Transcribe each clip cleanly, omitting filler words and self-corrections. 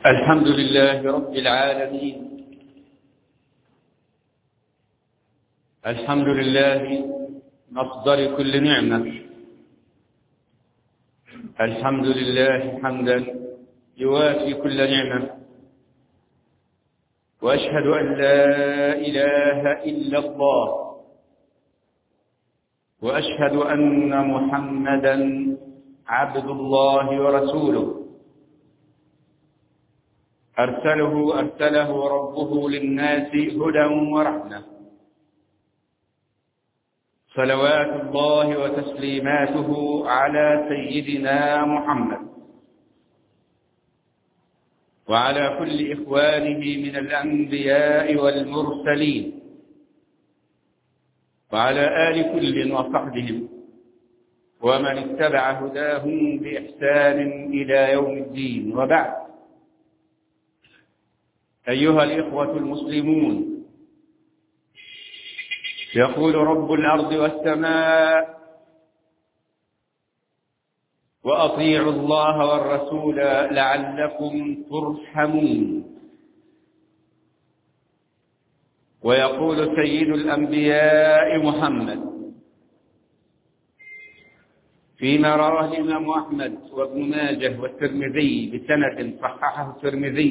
الحمد لله رب العالمين. الحمد لله مصدر كل نعمة. الحمد لله حمدا يوافي كل نعمة، وأشهد أن لا إله إلا الله، وأشهد أن محمدا عبد الله ورسوله، أرسله ربه للناس هدى ورحمة، صلوات الله وتسليماته على سيدنا محمد وعلى كل إخوانه من الأنبياء والمرسلين، وعلى آل كل وصحبهم ومن اتبع هداهم بإحسان إلى يوم الدين. وبعد، أيها الإخوة المسلمون، يقول رب الأرض والسماء: وأطيعوا الله والرسول لعلكم ترحمون. ويقول سيد الأنبياء محمد فيما رواه الإمام أحمد وابن ماجه والترمذي بسند صححه الترمذي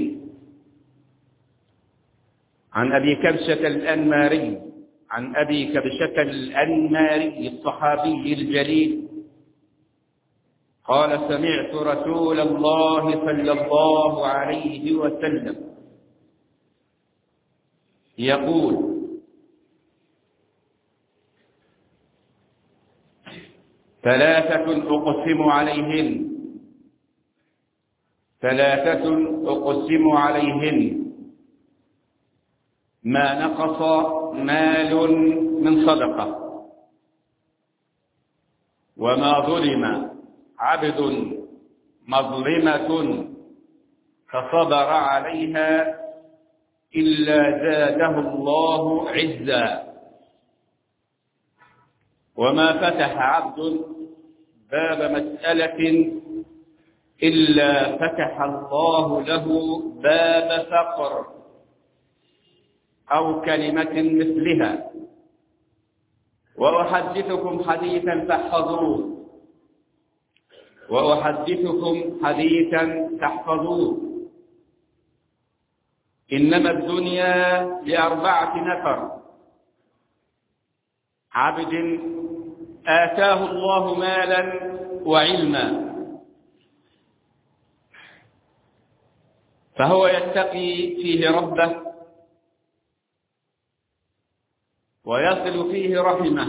عن أبي كبشة الأنماري الصحابي الجليل قال: سمعت رسول الله صلى الله عليه وسلم يقول: ثلاثة أقسم عليهن ما نقص مال من صدقة، وما ظلم عبد مظلمة فصبر عليها إلا زاده الله عزا، وما فتح عبد باب مسألة إلا فتح الله له باب فقر أو كلمة مثلها. وأحدثكم حديثا تحفظوه. إنما الدنيا ل4 نفر: عبد آتاه الله مالا وعلما فهو يتقي فيه ربه ويصل فيه رحمه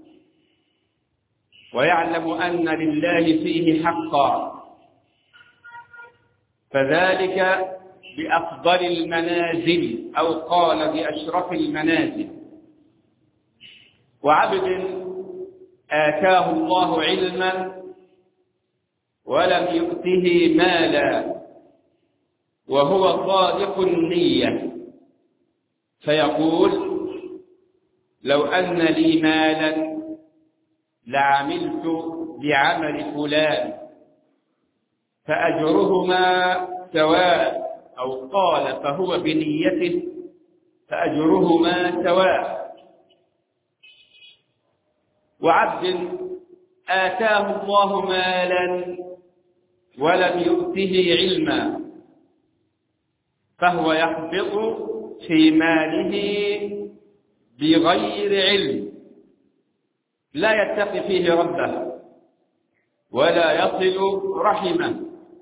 ويعلم أن لله فيه حقا، فذلك بأفضل المنازل، أو قال بأشرف المنازل. وعبد آتاه الله علما ولم يؤته مالا وهو صادق النية فيقول: لو أن لي مالا لعملت بعمل فلان فأجرهما سواء، أو قال فهو بنيته فأجرهما سواء. وعبد آتاه الله مالا ولم يؤته علما فهو يحبط في ماله بغير علم، لا يتقي فيه ربه ولا يصل رحمه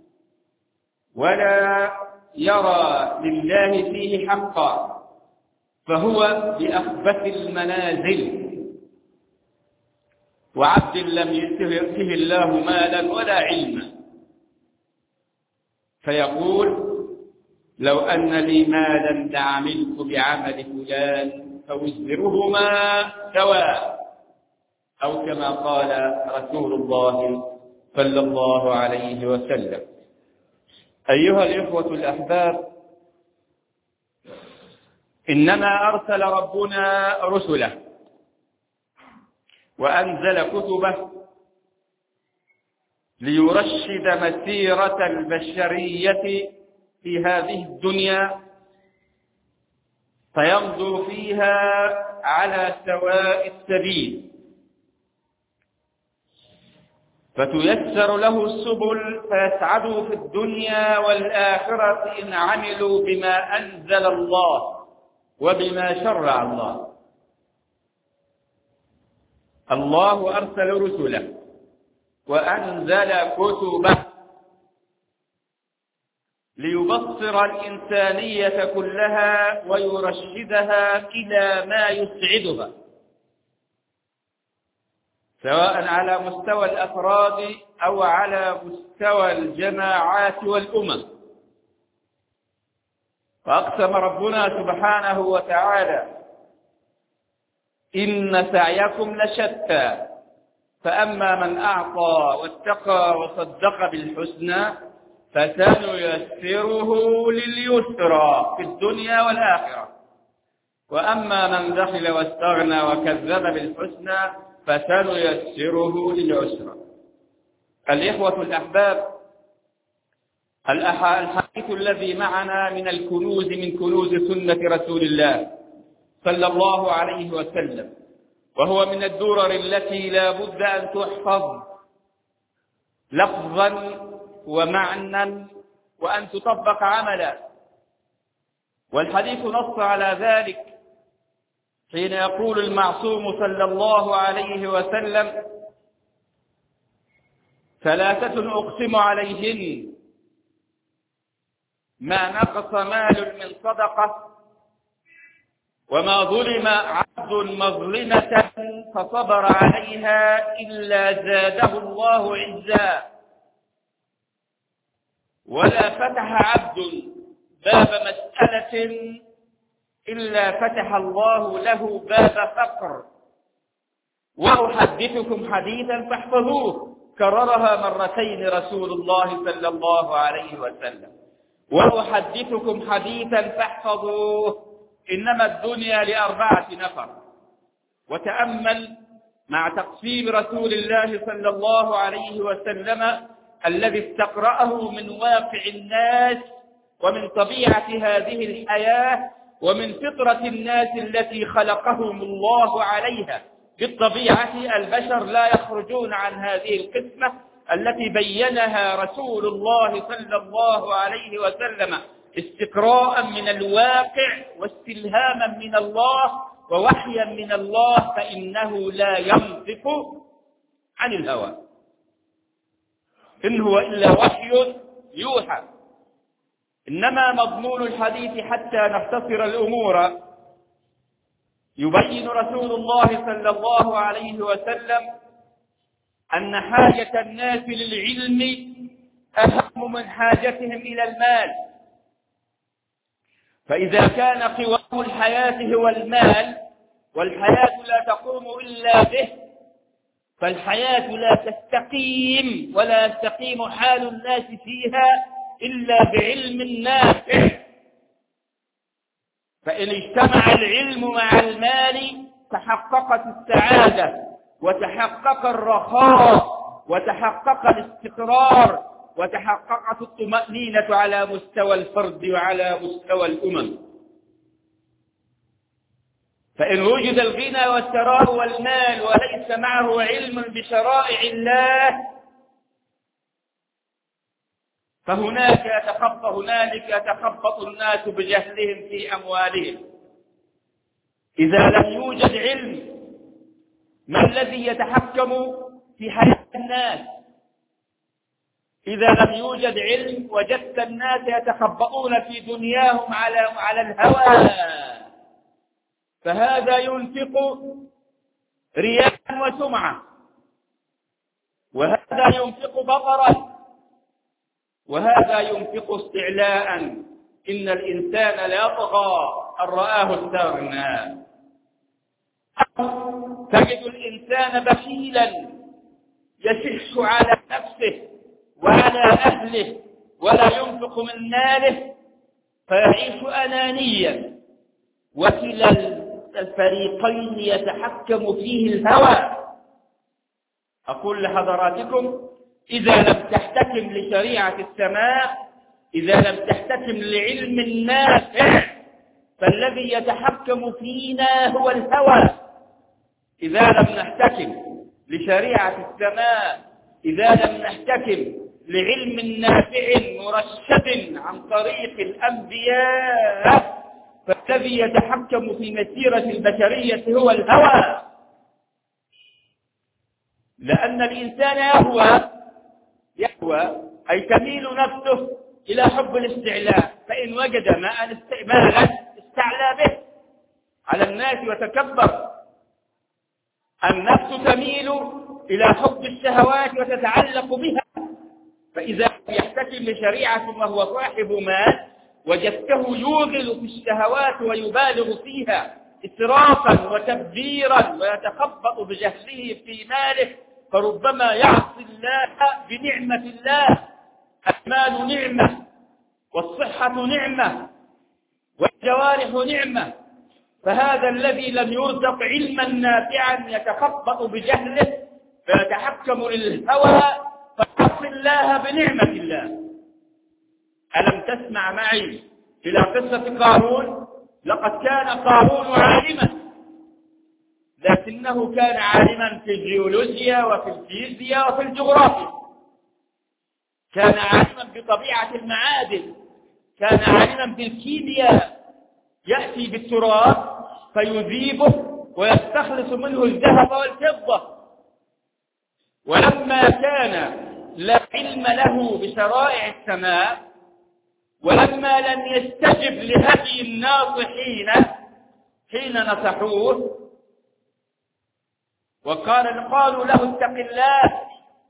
ولا يرى لله فيه حقا، فهو بأخبث المنازل. وعبد لم يؤته الله مالا ولا علما فيقول: لو أن لي مالا لعملت بعمل فلان فوزرهما سواء، أو كما قال رسول الله صلى الله عليه وسلم. أيها الإخوة الأحباب، إنما أرسل ربنا رسله وأنزل كتبه ليرشد مسيرة البشرية في هذه الدنيا فيمضوا فيها على سواء السبيل، فتيسر له السبل فيسعدوا في الدنيا والآخرة إن عملوا بما أنزل الله وبما شرع الله. الله أرسل رسله وأنزل كتبه ليبصر الإنسانية كلها ويرشدها إلى ما يسعدها، سواء على مستوى الأفراد أو على مستوى الجماعات والأمم. فأقسم ربنا سبحانه وتعالى: إن سعيكم لشتى فأما من أعطى واتقى وصدق بالحسنى فسنيسره لليسرى في الدنيا والآخرة، وأما من بخل واستغنى وكذب بالحسنى فسنيسره للعسرى. الإخوة الأحباب، الحديث الذي معنا من الكنوز من كنوز سنة رسول الله صلى الله عليه وسلم، وهو من الدرر التي لا بد أن تحفظ لفظا ومعنى وأن تطبق عملا. والحديث نص على ذلك حين يقول المعصوم صلى الله عليه وسلم: ثلاثة أقسم عليهن ما نقص مال من صدقة وما ظلم عبد مظلمة فصبر عليها إلا زاده الله عزا، ولا فتح عبد باب مسألة إلا فتح الله له باب فقر. وأحدثكم حديثا فاحفظوه، كررها مرتين رسول الله صلى الله عليه وسلم. وأحدثكم حديثا فاحفظوه، إنما الدنيا لأربعة نفر. وتأمل مع تقسيم رسول الله صلى الله عليه وسلم الذي استقرأه من واقع الناس ومن طبيعة هذه الحياة ومن فطرة الناس التي خلقهم الله عليها. بالطبيعة البشر لا يخرجون عن هذه القسمة التي بينها رسول الله صلى الله عليه وسلم استقراء من الواقع واستلهاما من الله ووحيا من الله، فإنه لا ينطق عن الهوى، إن هو إلا وحي يوحى. إنما مضمون الحديث حتى نختصر الأمور يبين رسول الله صلى الله عليه وسلم أن حاجة الناس للعلم أهم من حاجتهم إلى المال. فإذا كان قوام الحياة هو المال والحياة لا تقوم إلا به، فالحياة لا تستقيم ولا يستقيم حال الناس فيها إلا بعلم نافع. فإن اجتمع العلم مع المال تحققت السعادة وتحقق الرخاء وتحقق الاستقرار وتحققت الطمأنينة على مستوى الفرد وعلى مستوى الأمم. فإن وجد الغنى والثراء والمال وليس معه علم بشرائع الله فهنالك يتخبط الناس بجهلهم في أموالهم. إذا لم يوجد علم، ما الذي يتحكم في حياة الناس؟ إذا لم يوجد علم وجدت الناس يتخبطون في دنياهم على الهوى، فهذا ينفق رياء وسمعة، وهذا ينفق بطرا، وهذا ينفق استعلاء. إن الإنسان ليطغى أن رآه استغنى. تجد الإنسان بخيلا يشح على نفسه وعلى أهله ولا ينفق من ماله فيعيش أنانيا، وكلا الفريقين يتحكم فيه الهوى. أقول لحضراتكم: إذا لم تحتكم لشريعة السماء إذا لم تحتكم لعلم النافع فالذي يتحكم فينا هو الهوى. إذا لم نحتكم لشريعة السماء، إذا لم نحتكم لعلم نافع مرشد عن طريق الأنبياء فالذي يتحكم في مسيرة البشرية هو الهوى. لأن الإنسان يهوى أي تميل نفسه إلى حب الاستعلاء، فإن وجد ماء استعلى به على الناس وتكبر. النفس تميل إلى حب الشهوات وتتعلق بها، فإذا يحتكم لشريعة وهو صاحب مال وجدته يوغل في الشهوات ويبالغ فيها إسرافا وتبذيرا ويتخبط بجهله في ماله، فربما يعصي الله بنعمة الله. المال نعمة، والصحة نعمة، والجوارح نعمة، فهذا الذي لم يرزق علما نافعا يتخبط بجهله فيتحكم للهوى فيعصي الله بنعمة الله. ألم تسمع معي إلى قصة قارون؟ لقد كان قارون عالما، لكنه كان عالما في الجيولوجيا وفي الفيزياء وفي الجغرافيا، كان عالما بطبيعة المعادن، كان عالما بالكيمياء، يأتي بالتراب فيذيبه ويستخلص منه الذهب والفضة. ولما كان لا علم له بشرائع السماء، ولما لم يستجب لهدي الناصحين حين نصحوه قالوا له اتق الله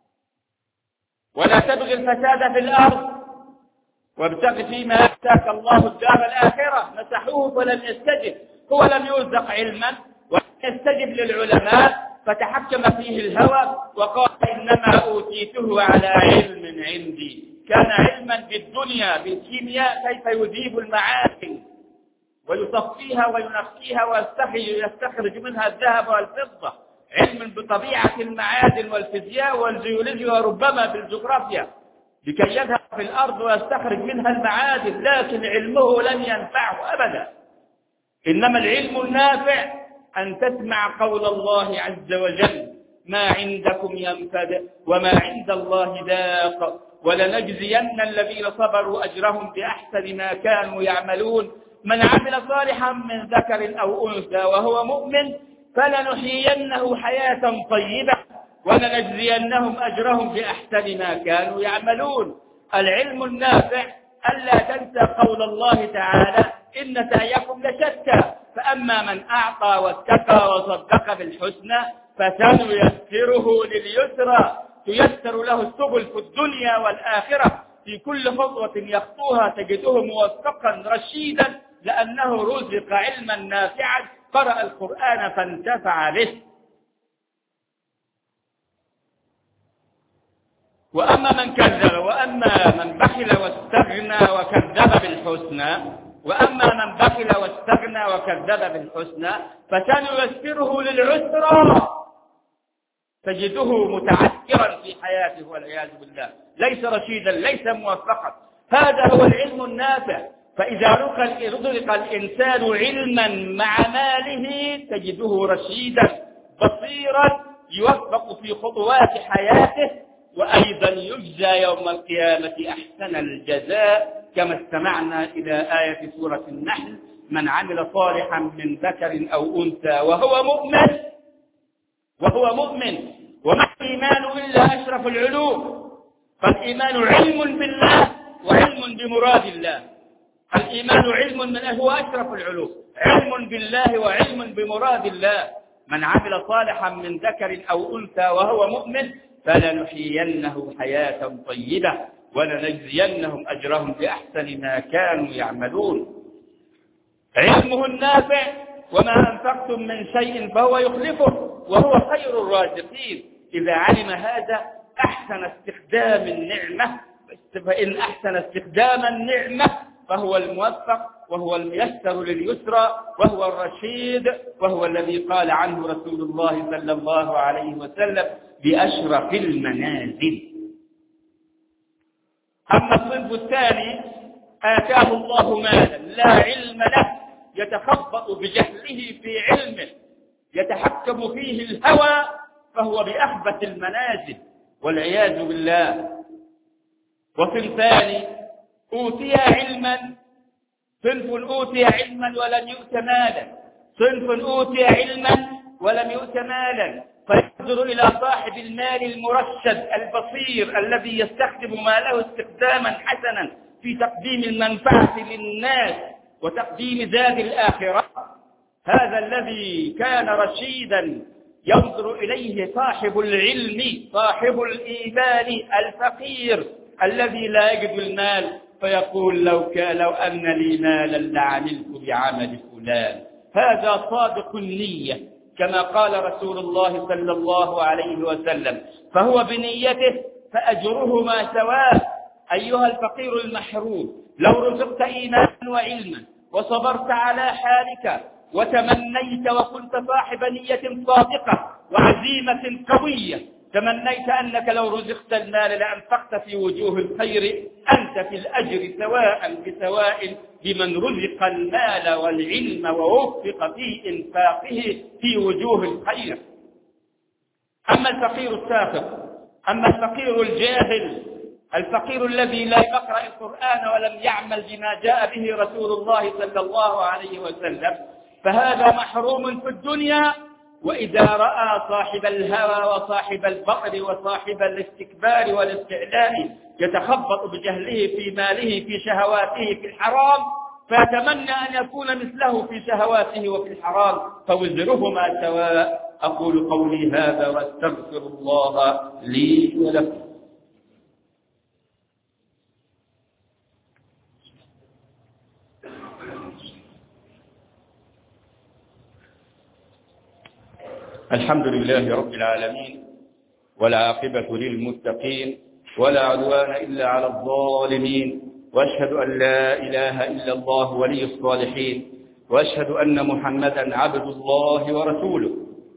ولا تبغي الفساد في الأرض وابتغ فيما آتاك الله الدار الآخرة، نصحوه فلم يستجب. هو لم يرزق علما ولم يستجب للعلماء فتحكم فيه الهوى وقال إنما أوتيته على علم عندي. كان علما بالدنيا بالكيمياء كيف يذيب المعادن ويصفيها وينقيها ويستخرج منها الذهب والفضة، علم بطبيعة المعادن والفيزياء والجيولوجيا وربما بالجغرافيا لكي يذهب في الأرض ويستخرج منها المعادن، لكن علمه لن ينفعه أبدا. إنما العلم النافع أن تسمع قول الله عز وجل ما عندكم ينفد وما عند الله باق ولنجزين الذين صبروا أجرهم بأحسن ما كانوا يعملون. من عمل صالحا من ذكر أو أنثى وهو مؤمن فلنحيينه حياة طيبة ولنجزينهم أجرهم بأحسن ما كانوا يعملون. العلم النافع ألا تنسى قول الله تعالى إن سعيكم لشتى، فأما من أعطى واتقى وصدق بالحسنى فسنيسره لليسرى. تيسر له السبل في الدنيا والآخرة، في كل خطوة يخطوها تجده موفقا رشيدا لأنه رزق علما نافعا قرأ القرآن فانتفع به. وأما من كذب وأما من بخل واستغنى وكذب بالحسنى فسنيسره للعسرى، تجده متعثرا في حياته والعياذ بالله، ليس رشيدا ليس موفقا. هذا هو العلم النافع. فإذا رزق الإنسان علما مع ماله تجده رشيدا بصيرا يوفق في خطوات حياته، وأيضا يجزى يوم القيامة أحسن الجزاء كما استمعنا إلى آية سورة النحل من عمل صالحا من ذكر أو أنثى وهو مؤمن. وما الإيمان إلا أشرف العلوم، فالإيمان علم بالله وعلم بمراد الله. الإيمان علم هو أشرف العلوم، علم بالله وعلم بمراد الله. من عمل صالحا من ذكر أو أنثى وهو مؤمن فلنحيينه حياة طيبة ولنجزينهم أجرهم بأحسن ما كانوا يعملون. علمه النافع وما أنفقتم من شيء فهو يخلفه وهو خير الرازقين. إذا علم هذا أحسن استخدام النعمة، فإن أحسن استخدام النعمة فهو الموفق وهو الميسر لليسرى وهو الرشيد، وهو الذي قال عنه رسول الله صلى الله عليه وسلم بأشرف المنازل. أما الصنف الثاني آتاه الله مالا لا علم له، يتخبط بجهله في علمه، يتحكم فيه الهوى، فهو بأخبث المنازل والعياذ بالله. وصنفان أوتي علما، صنف أوتي علما ولم يؤت مالا، صنف أوتي علما ولم يؤت مالا، فينظر إلى صاحب المال المرشد البصير الذي يستخدم ماله استخداما حسنا في تقديم المنفعة للناس وتقديم زاد الآخرة. هذا الذي كان رشيدا ينظر إليه صاحب العلم، صاحب الإيمان الفقير الذي لا يجد المال، فيقول لو أن لي مالا لعملت بعمل فلان. هذا صادق النية كما قال رسول الله صلى الله عليه وسلم، فهو بنيته فأجرهما سواء. أيها الفقير المحروم، لو رزقت إيمانا وعلما وصبرت على حالك وتمنيت وكنت صاحب نية صادقة وعزيمة قوية، تمنيت أنك لو رزقت المال لأنفقت في وجوه الخير، أنت في الأجر سواء بسواء بمن رزق المال والعلم ووفق في إنفاقه في وجوه الخير. أما الفقير الساخط، أما الفقير الجاهل، الفقير الذي لا يقرأ القرآن ولم يعمل بما جاء به رسول الله صلى الله عليه وسلم، فهذا محروم في الدنيا، وإذا رأى صاحب الهوى وصاحب البطر وصاحب الاستكبار والاستعلاء يتخبط بجهله في ماله في شهواته في الحرام، فيتمنى أن يكون مثله في شهواته وفي الحرام، فوزرهما سواء. أقول قولي هذا واستغفر الله لي ولكم. الحمد لله رب العالمين، والعاقبة للمتقين، ولا عدوان إلا على الظالمين، وأشهد أن لا إله إلا الله ولي الصالحين، وأشهد أن محمدا عبد الله ورسوله،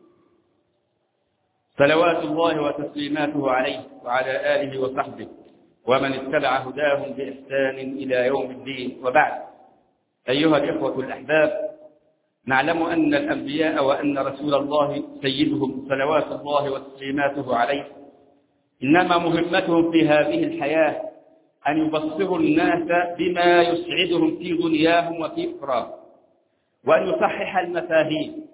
صلوات الله وتسليماته عليه وعلى آله وصحبه ومن اتبع هداهم بإحسان إلى يوم الدين. وبعد، أيها الإخوة الأحباب، نعلم أن الأنبياء وأن رسول الله سيدهم صلوات الله وتسليماته عليه إنما مهمتهم في هذه الحياة أن يبصروا الناس بما يسعدهم في دنياهم وفي أخراهم، وأن يصحح المفاهيم.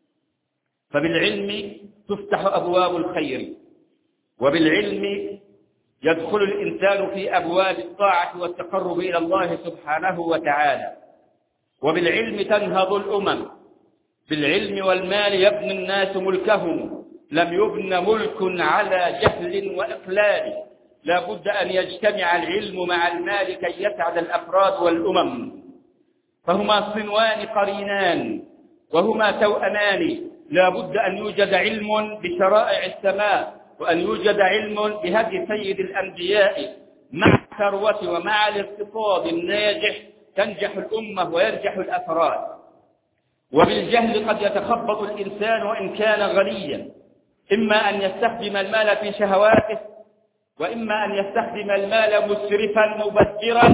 فبالعلم تفتح أبواب الخير، وبالعلم يدخل الإنسان في أبواب الطاعة والتقرب إلى الله سبحانه وتعالى، وبالعلم تنهض الأمم. بالعلم والمال يبني الناس ملكهم، لم يبن ملك على جهل وإقلال. لا بد أن يجتمع العلم مع المال كي يسعد الأفراد والأمم، فهما صنوان قرينان وهما توأمان. لا بد أن يوجد علم بشرائع السماء، وأن يوجد علم بهدي سيد الأنبياء، مع الثروة ومع الاقتصاد الناجح تنجح الأمة ويرجح الأفراد. وبالجهل قد يتخبط الإنسان وإن كان غنيا، إما أن يستخدم المال في شهواته، وإما أن يستخدم المال مسرفا مبذرا.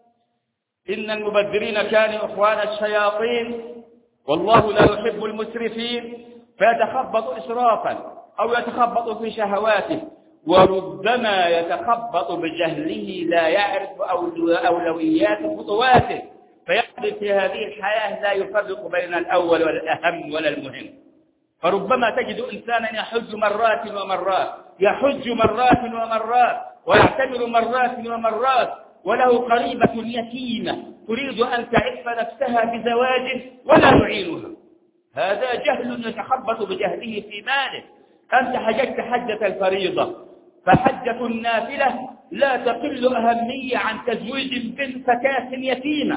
إن المبذرين كانوا إخوان الشياطين، والله لا يحب المسرفين، فيتخبط إسرافا أو يتخبط في شهواته، وربما يتخبط بجهله لا يعرف أولويات خطواته، فيقضي في هذه الحياة لا يفرق بين الأول ولا الأهم ولا المهم. فربما تجد إنسانا يحج مرات ومرات، يحج مرات ومرات، ويعتمر مرات ومرات، وله قريبة يتيمة تريد أن تعف نفسها بزواج ولا يعينها. هذا جهل يتخبط بجهله في ماله. أنت حججت حجة الفريضة، فحجة النافلة لا تقل أهمية عن تزويج بنت فتاة يتيمة.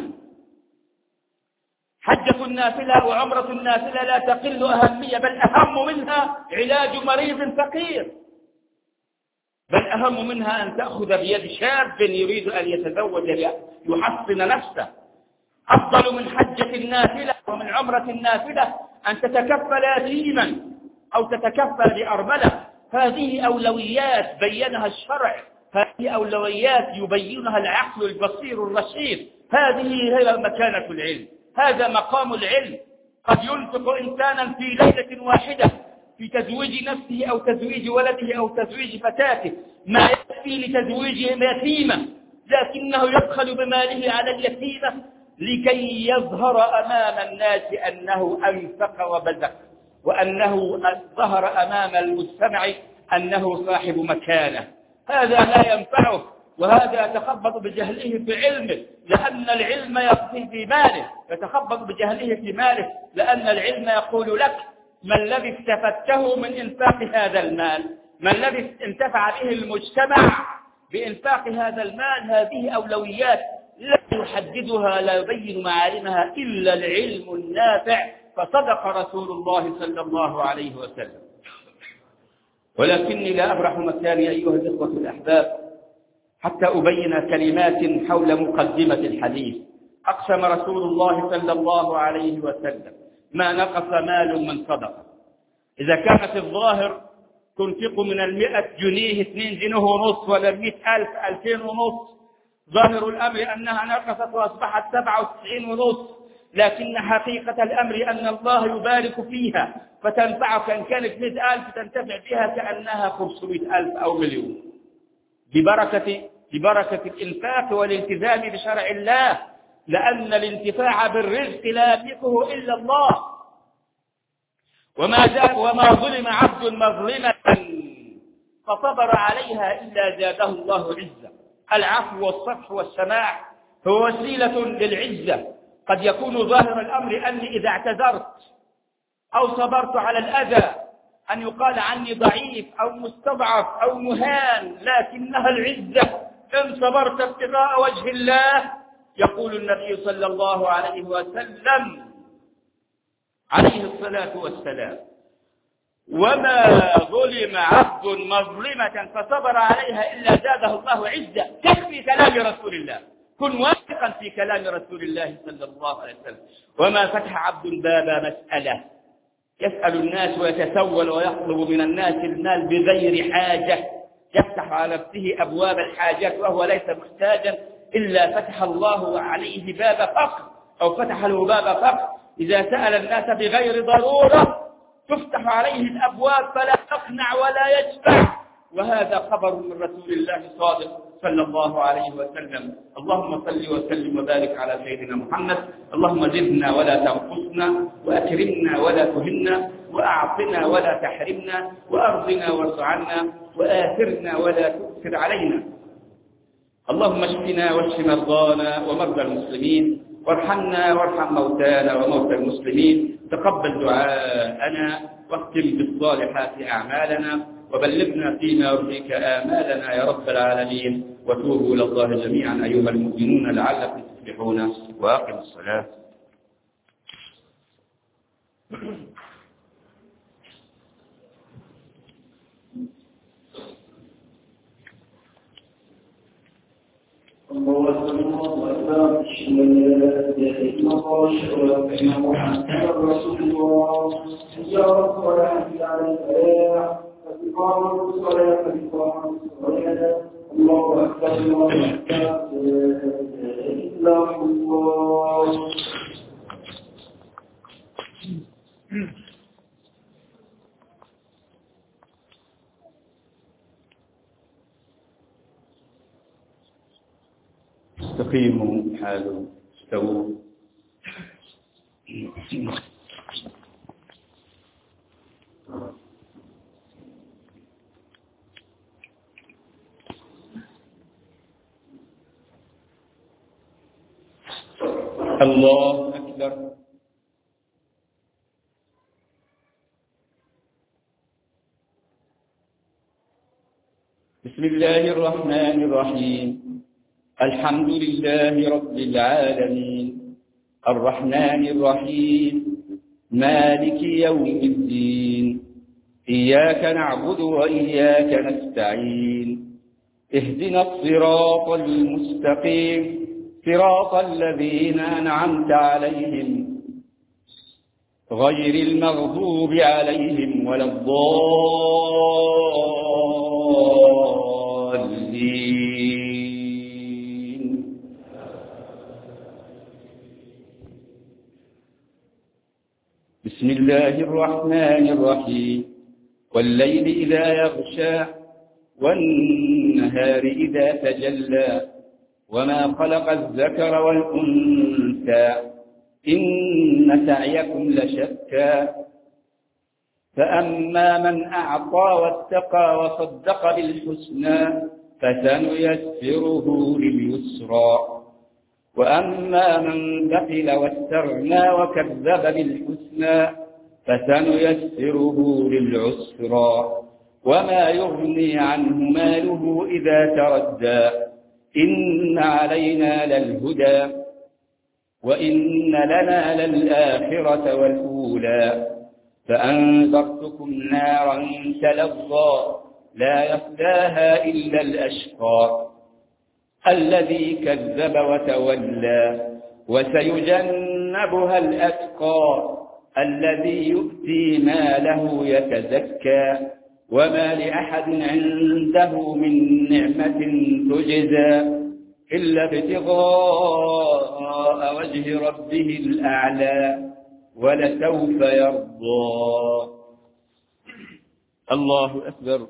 حجة النافلة وعمرة النافلة لا تقل أهمية، بل أهم منها علاج مريض فقير، بل أهم منها أن تأخذ بيد شاب يريد أن يتزوج ليحصن نفسه. أفضل من حجة النافلة ومن عمرة النافلة أن تتكفل يتيما أو تتكفل بأرملة. هذه أولويات بينها الشرع، هذه أولويات يبينها العقل البصير الرشيد. هذه هي مكانة العلم، هذا مقام العلم. قد ينفق إنسانا في ليلة واحدة في تزويج نفسه أو تزويج ولده أو تزويج فتاته ما يكفي لتزويج يتيمة، لكنه يبخل بماله على اليتيمة لكي يظهر أمام الناس أنه أنفق وبذل، وأنه ظهر أمام المجتمع أنه صاحب مكانة. هذا لا ينفعه، وهذا يتخبط بجهله في علمه لأن العلم يقضي في ماله، يتخبط بجهله في ماله لأن العلم يقول لك ما الذي استفدته من إنفاق هذا المال، ما الذي انتفع به المجتمع بإنفاق هذا المال. هذه أولويات لا يحددها لا يبين معالمها إلا العلم النافع. فصدق رسول الله صلى الله عليه وسلم. ولكني لا أبرح مكاني أيها الإخوة الأحباب حتى أبين كلمات حول مقدمة الحديث. أقسم رسول الله صلى الله عليه وسلم ما نقص مال من صدقة. إذا كانت الظاهر تنفق من 100 جنيه 2 جنيه ونص ولا 100,000 2,000 ونص، ظاهر الأمر أنها نقصت وأصبحت 97 ونص، لكن حقيقة الأمر أن الله يبارك فيها فتنفعك. إن كانت 100,000 تنتفع بها كأنها 500,000 أو مليون ببركة الإنفاق والالتزام بشرع الله، لأن الانتفاع بالرزق لا يملكه إلا الله. وما ظلم عبد مظلمة فصبر عليها إلا زاده الله عزة. العفو والصفح والسماح هو وسيلة للعزة. قد يكون ظاهر الأمر أني إذا اعتذرت أو صبرت على الأذى أن يقال عني ضعيف أو مستضعف أو مهان، لكنها العزة. إن صبرت ابتغاء وجه الله، يقول النبي صلى الله عليه وسلم عليه الصلاة والسلام: وما ظلم عبد مظلمة فصبر عليها إلا زاده الله عزة. تكفي كلام رسول الله، كن واثقا في كلام رسول الله صلى الله عليه وسلم. وما فتح عبد باب مسألة يسأل الناس ويتسول ويطلب من الناس المال بغير حاجة، يفتح على نفسه أبواب الحاجات وهو ليس محتاجا، إلا فتح الله عليه باب فقر أو فتح له باب فقر. إذا سأل الناس بغير ضرورة تفتح عليه الأبواب فلا يقنع ولا يشبع. وهذا خبر من رسول الله صادق صلى الله عليه وسلم. اللهم صل وسلم وبارك على سيدنا محمد. اللهم زدنا ولا تنقصنا، وأكرمنا ولا تهنا، وأعطنا ولا تحرمنا، وأرضنا وارض عنا، وآثرنا ولا تؤثر علينا. اللهم اشفنا واشف مرضانا ومرضى المسلمين، وارحمنا وارحم موتانا وموتى المسلمين. تقبل دعاءنا واختم بالصالحات أعمالنا، وبلغنا فيما يرضيك آمالنا يا رب العالمين. وتوبوا إلى الله جميعا أيها المؤمنون لعلكم تفلحون. وأقم الصلاة. الله أكبر. أشهد أن لا إله إلا الله وأشهد أن محمدا رسول الله. يا رب العالمين على الفلاح فإقام الصلاة فإقام الصلاة. الله أكبر الله أكبر لا إله إلا الله. استقيموا حالوا استووا. الله أكبر. بسم الله الرحمن الرحيم. الحمد لله رب العالمين، الرحمن الرحيم، مالك يوم الدين، إياك نعبد وإياك نستعين، اهدنا الصراط المستقيم، صراط الذين أنعمت عليهم غير المغضوب عليهم ولا الضالين. الدين. بسم الله الرحمن الرحيم. والليل إذا يغشى والنهار إذا تجلى وما خلق الذكر والأنثى إن سعيكم لشتى فأما من أعطى واتقى وصدق بالحسنى فسنيسره لليسرى وأما من بخل واستغنى وكذب بالحسنى فسنيسره للعسرى وما يغني عنه ماله إذا تردى إن علينا للهدى وإن لنا للآخرة والأولى فأنذرتكم نارا تلظى لا يصلاها إلا الأشقى الذي كذب وتولى وسيجنبها الأتقى الذي يؤتي ماله يتزكى وما لأحد عنده من نعمة تجزى إلا ابتغاء وجه ربه الأعلى ولسوف يرضى. الله أكبر.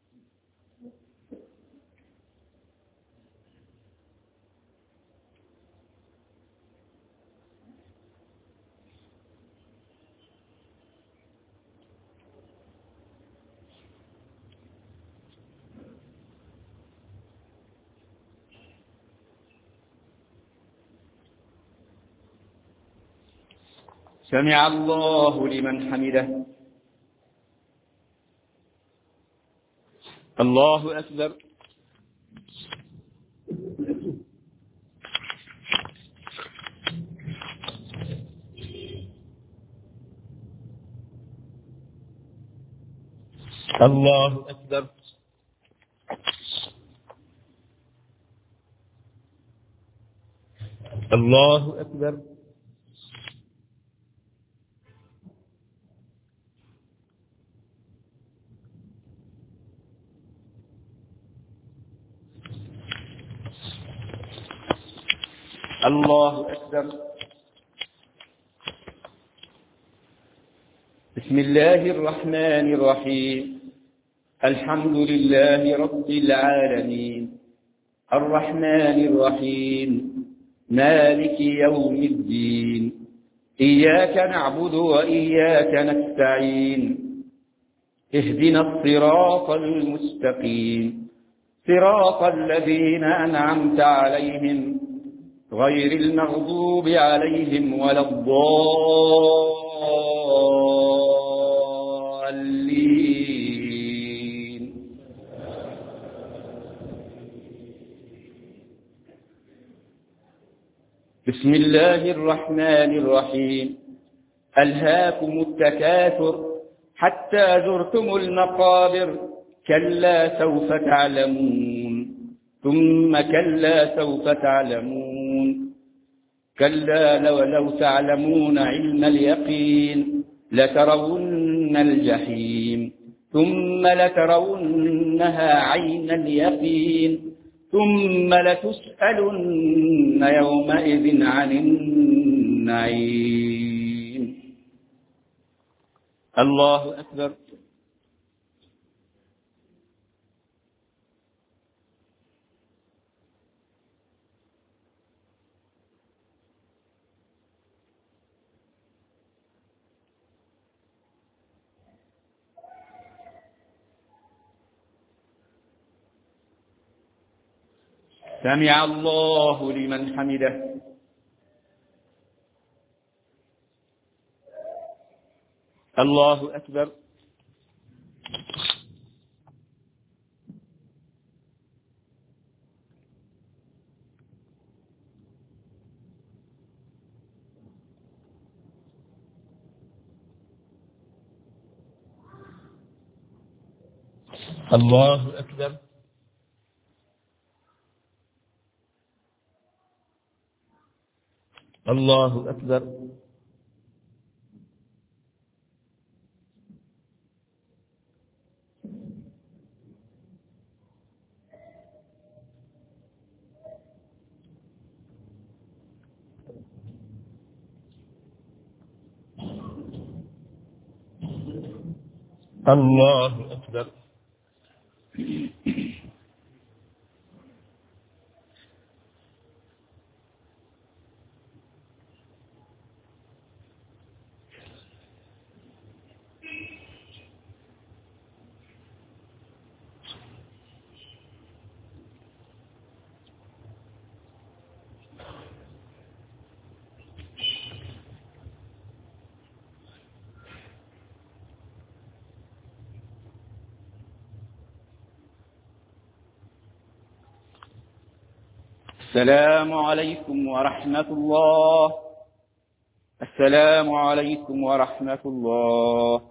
سمع الله لمن حمده. الله أكبر. الله أكبر. الله أكبر. الله أكبر. بسم الله الرحمن الرحيم. الحمد لله رب العالمين الرحمن الرحيم مالك يوم الدين إياك نعبد وإياك نستعين اهدنا الصراط المستقيم صراط الذين أنعمت عليهم غير المغضوب عليهم ولا الضالين. بسم الله الرحمن الرحيم. ألهاكم التكاثر حتى زرتم المقابر كلا سوف تعلمون ثم كلا سوف تعلمون كلا لو تعلمون علم اليقين لترون الجحيم ثم لترونها عين اليقين ثم لتسألن يومئذ عن النعيم. الله أكبر. سمع الله لمن حمده. الله أكبر. الله أكبر. الله أكبر. الله أكبر. السلام عليكم ورحمة الله. السلام عليكم ورحمة الله.